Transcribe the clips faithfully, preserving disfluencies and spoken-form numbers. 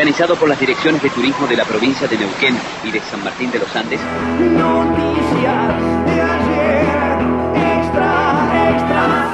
organizado por las direcciones de turismo de la provincia de Neuquén y de San Martín de los Andes. Noticias de ayer, extra, extra.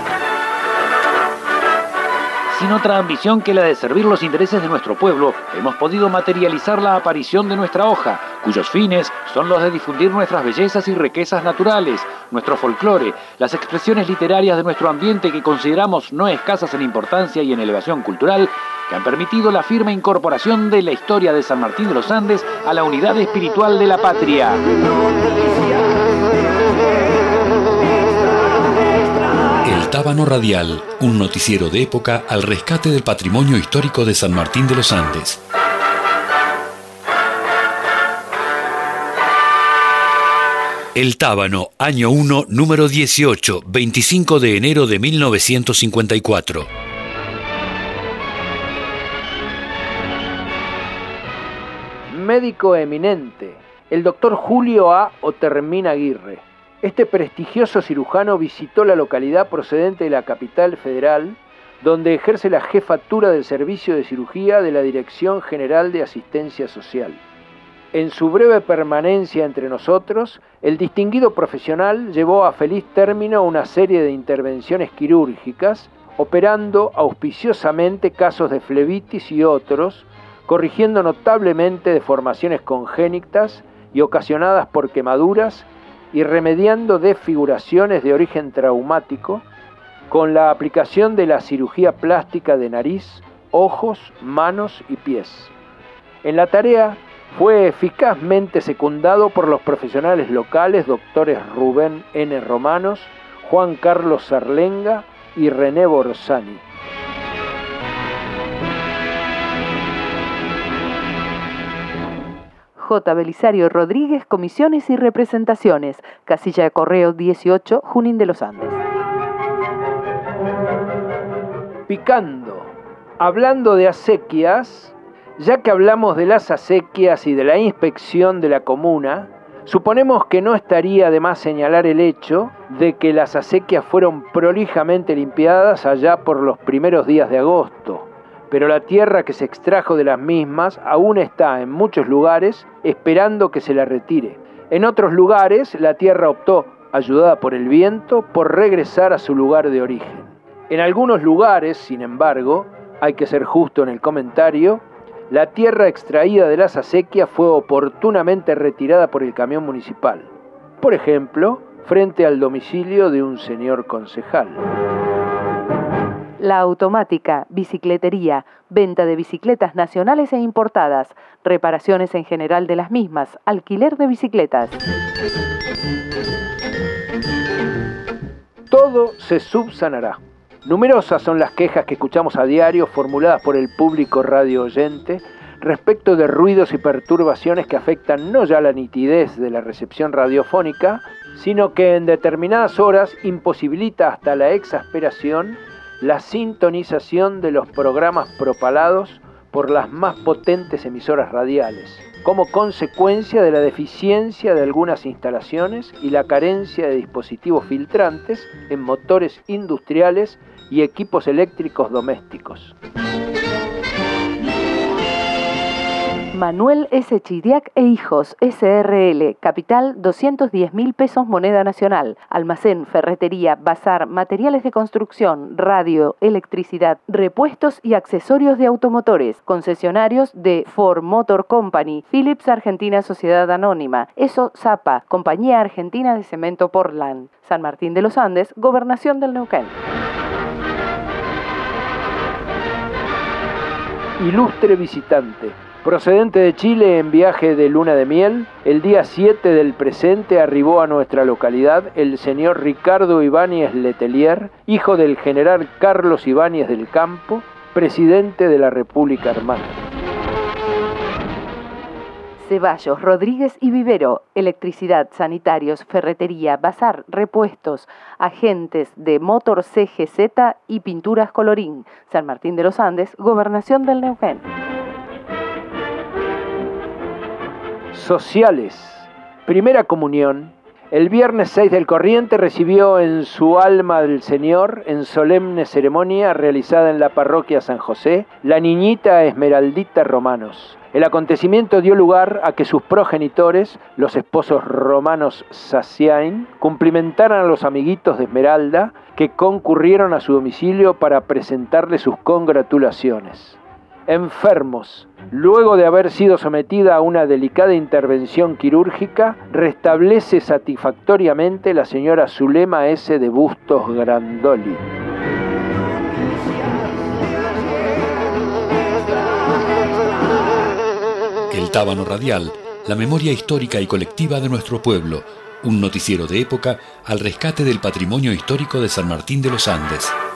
Sin otra ambición que la de servir los intereses de nuestro pueblo, hemos podido materializar la aparición de nuestra hoja, cuyos fines son los de difundir nuestras bellezas y riquezas naturales, nuestro folclore, las expresiones literarias de nuestro ambiente que consideramos no escasas en importancia y en elevación cultural, que han permitido la firme incorporación de la historia de San Martín de los Andes a la unidad espiritual de la patria. El Tábano Radial, un noticiero de época al rescate del patrimonio histórico de San Martín de los Andes. El Tábano, año uno, número dieciocho, veinticinco de enero de mil novecientos cincuenta y cuatro. Médico eminente, el doctor Julio A. Otermín Aguirre. Este prestigioso cirujano visitó la localidad procedente de la capital federal, donde ejerce la jefatura del servicio de cirugía de la Dirección General de Asistencia Social. En su breve permanencia entre nosotros, el distinguido profesional llevó a feliz término una serie de intervenciones quirúrgicas, operando auspiciosamente casos de flebitis y otros, corrigiendo notablemente deformaciones congénitas y ocasionadas por quemaduras y remediando desfiguraciones de origen traumático con la aplicación de la cirugía plástica de nariz, ojos, manos y pies. En la tarea fue eficazmente secundado por los profesionales locales doctores Rubén N. Romanos, Juan Carlos Sarlenga y René Borsani. J. Belisario Rodríguez, Comisiones y Representaciones, Casilla de Correo dieciocho, Junín de los Andes. Picando. Hablando de acequias, ya que hablamos de las acequias y de la inspección de la comuna, suponemos que no estaría de más señalar el hecho de que las acequias fueron prolijamente limpiadas allá por los primeros días de agosto, pero la tierra que se extrajo de las mismas aún está en muchos lugares esperando que se la retire. En otros lugares la tierra optó, ayudada por el viento, por regresar a su lugar de origen. En algunos lugares, sin embargo, hay que ser justo en el comentario, la tierra extraída de las acequias fue oportunamente retirada por el camión municipal. Por ejemplo, frente al domicilio de un señor concejal. La automática, bicicletería, venta de bicicletas nacionales e importadas, reparaciones en general de las mismas, alquiler de bicicletas. Todo se subsanará. Numerosas son las quejas que escuchamos a diario formuladas por el público radio oyente respecto de ruidos y perturbaciones que afectan no ya la nitidez de la recepción radiofónica, sino que en determinadas horas imposibilita hasta la exasperación la sintonización de los programas propalados por las más potentes emisoras radiales, como consecuencia de la deficiencia de algunas instalaciones y la carencia de dispositivos filtrantes en motores industriales y equipos eléctricos domésticos. Manuel S. Chidiac e Hijos, S R L, capital doscientos diez mil pesos moneda nacional, almacén, ferretería, bazar, materiales de construcción, radio, electricidad, repuestos y accesorios de automotores, concesionarios de Ford Motor Company, Philips Argentina Sociedad Anónima, ESO Zapa, Compañía Argentina de Cemento Portland, San Martín de los Andes, Gobernación del Neuquén. Ilustre visitante. Procedente de Chile en viaje de luna de miel, el día siete del presente arribó a nuestra localidad el señor Ricardo Ibáñez Letelier, hijo del general Carlos Ibáñez del Campo, presidente de la República Hermana. Ceballos, Rodríguez y Vivero, electricidad, sanitarios, ferretería, bazar, repuestos, agentes de Motor C G Z y pinturas Colorín, San Martín de los Andes, Gobernación del Neuquén. Sociales. Primera comunión. El viernes seis del corriente recibió en su alma del Señor, en solemne ceremonia realizada en la parroquia San José, la niñita Esmeraldita Romanos. El acontecimiento dio lugar a que sus progenitores, los esposos Romanos Saciain, cumplimentaran a los amiguitos de Esmeralda que concurrieron a su domicilio para presentarle sus congratulaciones. Enfermos. Luego de haber sido sometida a una delicada intervención quirúrgica, restablece satisfactoriamente la señora Zulema S. de Bustos Grandoli. El Tábano Radial, la memoria histórica y colectiva de nuestro pueblo, un noticiero de época al rescate del patrimonio histórico de San Martín de los Andes.